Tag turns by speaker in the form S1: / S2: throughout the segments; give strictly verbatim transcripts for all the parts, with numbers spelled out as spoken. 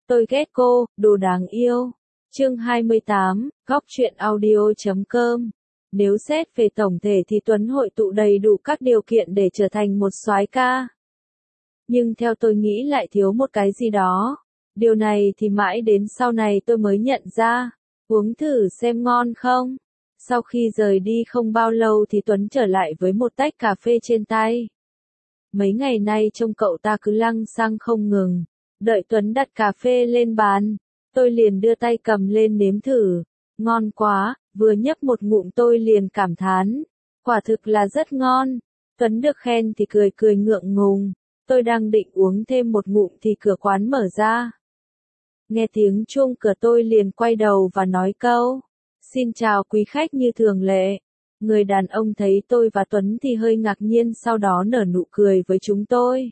S1: Tôi ghét cô, đồ đáng yêu. Chương hai mươi tám, góc truyện audio chấm com. Nếu xét về tổng thể thì Tuấn hội tụ đầy đủ các điều kiện để trở thành một soái ca. Nhưng theo tôi nghĩ lại thiếu một cái gì đó. Điều này thì mãi đến sau này tôi mới nhận ra. Uống thử xem ngon không? Sau khi rời đi không bao lâu thì Tuấn trở lại với một tách cà phê trên tay. Mấy ngày nay trông cậu ta cứ lăng xăng không ngừng. Đợi Tuấn đặt cà phê lên bàn, tôi liền đưa tay cầm lên nếm thử. Ngon quá, vừa nhấp một ngụm tôi liền cảm thán. Quả thực là rất ngon. Tuấn được khen thì cười cười ngượng ngùng. Tôi đang định uống thêm một ngụm thì cửa quán mở ra. Nghe tiếng chuông cửa tôi liền quay đầu và nói câu. Xin chào quý khách như thường lệ. Người đàn ông thấy tôi và Tuấn thì hơi ngạc nhiên sau đó nở nụ cười với chúng tôi.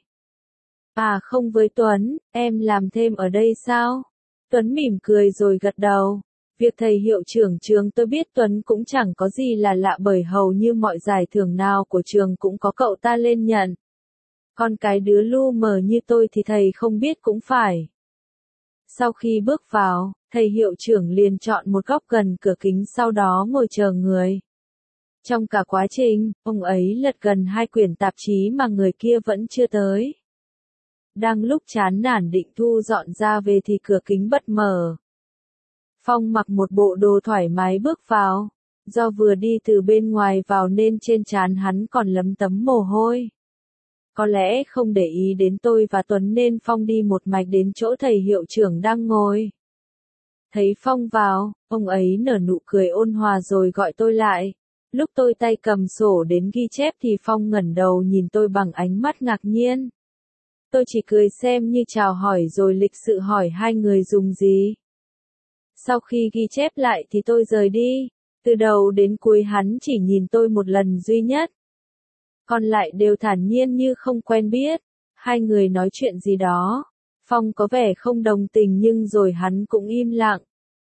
S1: À không với Tuấn, em làm thêm ở đây sao? Tuấn mỉm cười rồi gật đầu. Việc thầy hiệu trưởng trường tôi biết Tuấn cũng chẳng có gì là lạ bởi hầu như mọi giải thưởng nào của trường cũng có cậu ta lên nhận. Còn cái đứa lu mờ như tôi thì thầy không biết cũng phải. Sau khi bước vào, thầy hiệu trưởng liền chọn một góc gần cửa kính sau đó ngồi chờ người. Trong cả quá trình, ông ấy lật gần hai quyển tạp chí mà người kia vẫn chưa tới. Đang lúc chán nản định thu dọn ra về thì cửa kính bật mở. Phong mặc một bộ đồ thoải mái bước vào. Do vừa đi từ bên ngoài vào nên trên trán hắn còn lấm tấm mồ hôi. Có lẽ không để ý đến tôi và Tuấn nên Phong đi một mạch đến chỗ thầy hiệu trưởng đang ngồi. Thấy Phong vào, ông ấy nở nụ cười ôn hòa rồi gọi tôi lại. Lúc tôi tay cầm sổ đến ghi chép thì Phong ngẩng đầu nhìn tôi bằng ánh mắt ngạc nhiên. Tôi chỉ cười xem như chào hỏi rồi lịch sự hỏi hai người dùng gì. Sau khi ghi chép lại thì tôi rời đi. Từ đầu đến cuối hắn chỉ nhìn tôi một lần duy nhất. Còn lại đều thản nhiên như không quen biết. Hai người nói chuyện gì đó. Phong có vẻ không đồng tình nhưng rồi hắn cũng im lặng.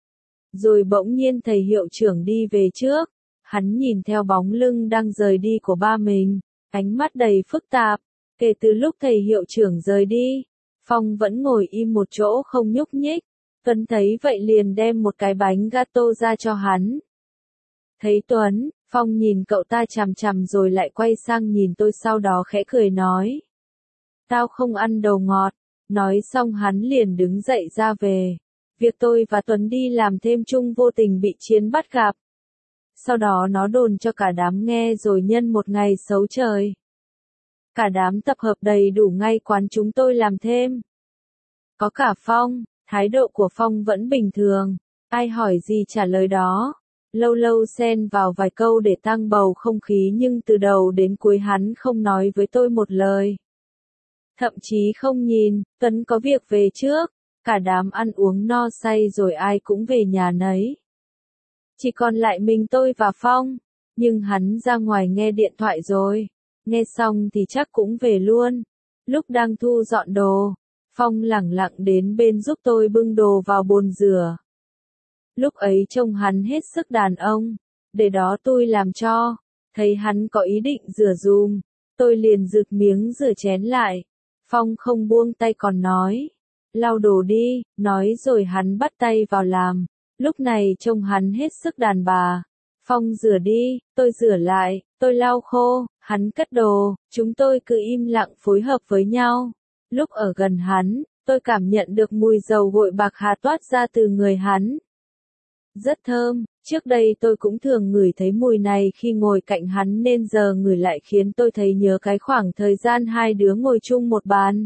S1: Rồi bỗng nhiên thầy hiệu trưởng đi về trước. Hắn nhìn theo bóng lưng đang rời đi của ba mình. Ánh mắt đầy phức tạp. Kể từ lúc thầy hiệu trưởng rời đi, Phong vẫn ngồi im một chỗ không nhúc nhích. Tuấn thấy vậy liền đem một cái bánh gato ra cho hắn. Thấy Tuấn, Phong nhìn cậu ta chằm chằm rồi lại quay sang nhìn tôi sau đó khẽ cười nói. Tao không ăn đồ ngọt. Nói xong hắn liền đứng dậy ra về. Việc tôi và Tuấn đi làm thêm chung vô tình bị Chiến bắt gặp. Sau đó nó đồn cho cả đám nghe rồi nhân một ngày xấu trời. Cả đám tập hợp đầy đủ ngay quán chúng tôi làm thêm. Có cả Phong, thái độ của Phong vẫn bình thường, ai hỏi gì trả lời đó. Lâu lâu xen vào vài câu để tăng bầu không khí nhưng từ đầu đến cuối hắn không nói với tôi một lời. Thậm chí không nhìn, Tuấn có việc về trước, cả đám ăn uống no say rồi ai cũng về nhà nấy. Chỉ còn lại mình tôi và Phong, nhưng hắn ra ngoài nghe điện thoại rồi. Nghe xong thì chắc cũng về luôn. Lúc đang thu dọn đồ, Phong lẳng lặng đến bên giúp tôi bưng đồ vào bồn rửa. Lúc ấy trông hắn hết sức đàn ông, để đó tôi làm cho. Thấy hắn có ý định rửa dùm, tôi liền rực miếng rửa chén lại. Phong không buông tay còn nói, lau đồ đi, nói rồi hắn bắt tay vào làm. Lúc này trông hắn hết sức đàn bà. Phong rửa đi, tôi rửa lại, tôi lau khô, hắn cất đồ, chúng tôi cứ im lặng phối hợp với nhau. Lúc ở gần hắn, tôi cảm nhận được mùi dầu gội bạc hà toát ra từ người hắn. Rất thơm, trước đây tôi cũng thường ngửi thấy mùi này khi ngồi cạnh hắn nên giờ ngửi lại khiến tôi thấy nhớ cái khoảng thời gian hai đứa ngồi chung một bàn.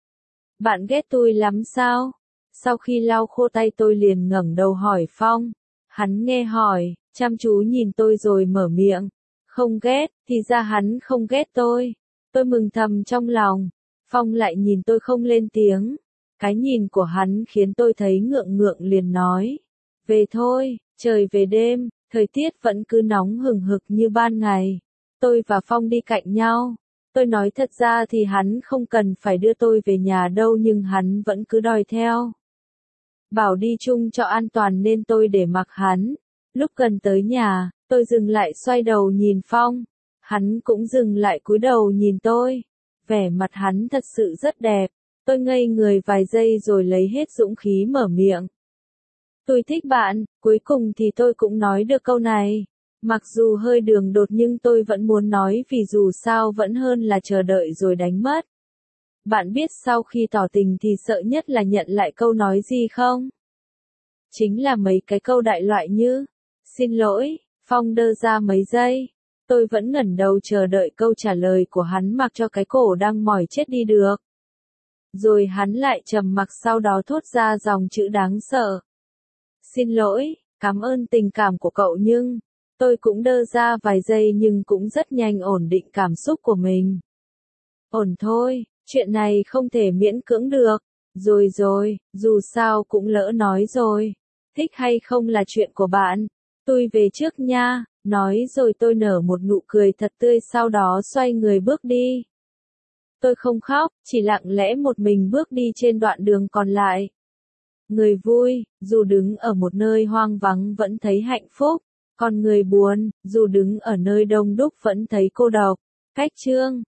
S1: Bạn ghét tôi lắm sao? Sau khi lau khô tay tôi liền ngẩng đầu hỏi Phong. Hắn nghe hỏi, chăm chú nhìn tôi rồi mở miệng. Không ghét, thì ra hắn không ghét tôi. Tôi mừng thầm trong lòng. Phong lại nhìn tôi không lên tiếng. Cái nhìn của hắn khiến tôi thấy ngượng ngượng liền nói. Về thôi, trời về đêm, thời tiết vẫn cứ nóng hừng hực như ban ngày. Tôi và Phong đi cạnh nhau. Tôi nói thật ra thì hắn không cần phải đưa tôi về nhà đâu nhưng hắn vẫn cứ đòi theo. Bảo đi chung cho an toàn nên tôi để mặc hắn. Lúc gần tới nhà, tôi dừng lại xoay đầu nhìn Phong. Hắn cũng dừng lại cúi đầu nhìn tôi. Vẻ mặt hắn thật sự rất đẹp. Tôi ngây người vài giây rồi lấy hết dũng khí mở miệng. Tôi thích bạn, cuối cùng thì tôi cũng nói được câu này. Mặc dù hơi đường đột nhưng tôi vẫn muốn nói vì dù sao vẫn hơn là chờ đợi rồi đánh mất. Bạn biết sau khi tỏ tình thì sợ nhất là nhận lại câu nói gì không? Chính là mấy cái câu đại loại như, xin lỗi, Phong đơ ra mấy giây. Tôi vẫn ngẩn đầu chờ đợi câu trả lời của hắn mặc cho cái cổ đang mỏi chết đi được. Rồi hắn lại trầm mặc sau đó thốt ra dòng chữ đáng sợ. Xin lỗi, cảm ơn tình cảm của cậu nhưng, tôi cũng đơ ra vài giây nhưng cũng rất nhanh ổn định cảm xúc của mình. Ổn thôi, chuyện này không thể miễn cưỡng được. Rồi rồi, dù sao cũng lỡ nói rồi. Thích hay không là chuyện của bạn. Tôi về trước nha, nói rồi tôi nở một nụ cười thật tươi sau đó xoay người bước đi. Tôi không khóc, chỉ lặng lẽ một mình bước đi trên đoạn đường còn lại. Người vui, dù đứng ở một nơi hoang vắng vẫn thấy hạnh phúc, còn người buồn, dù đứng ở nơi đông đúc vẫn thấy cô độc. Cách chương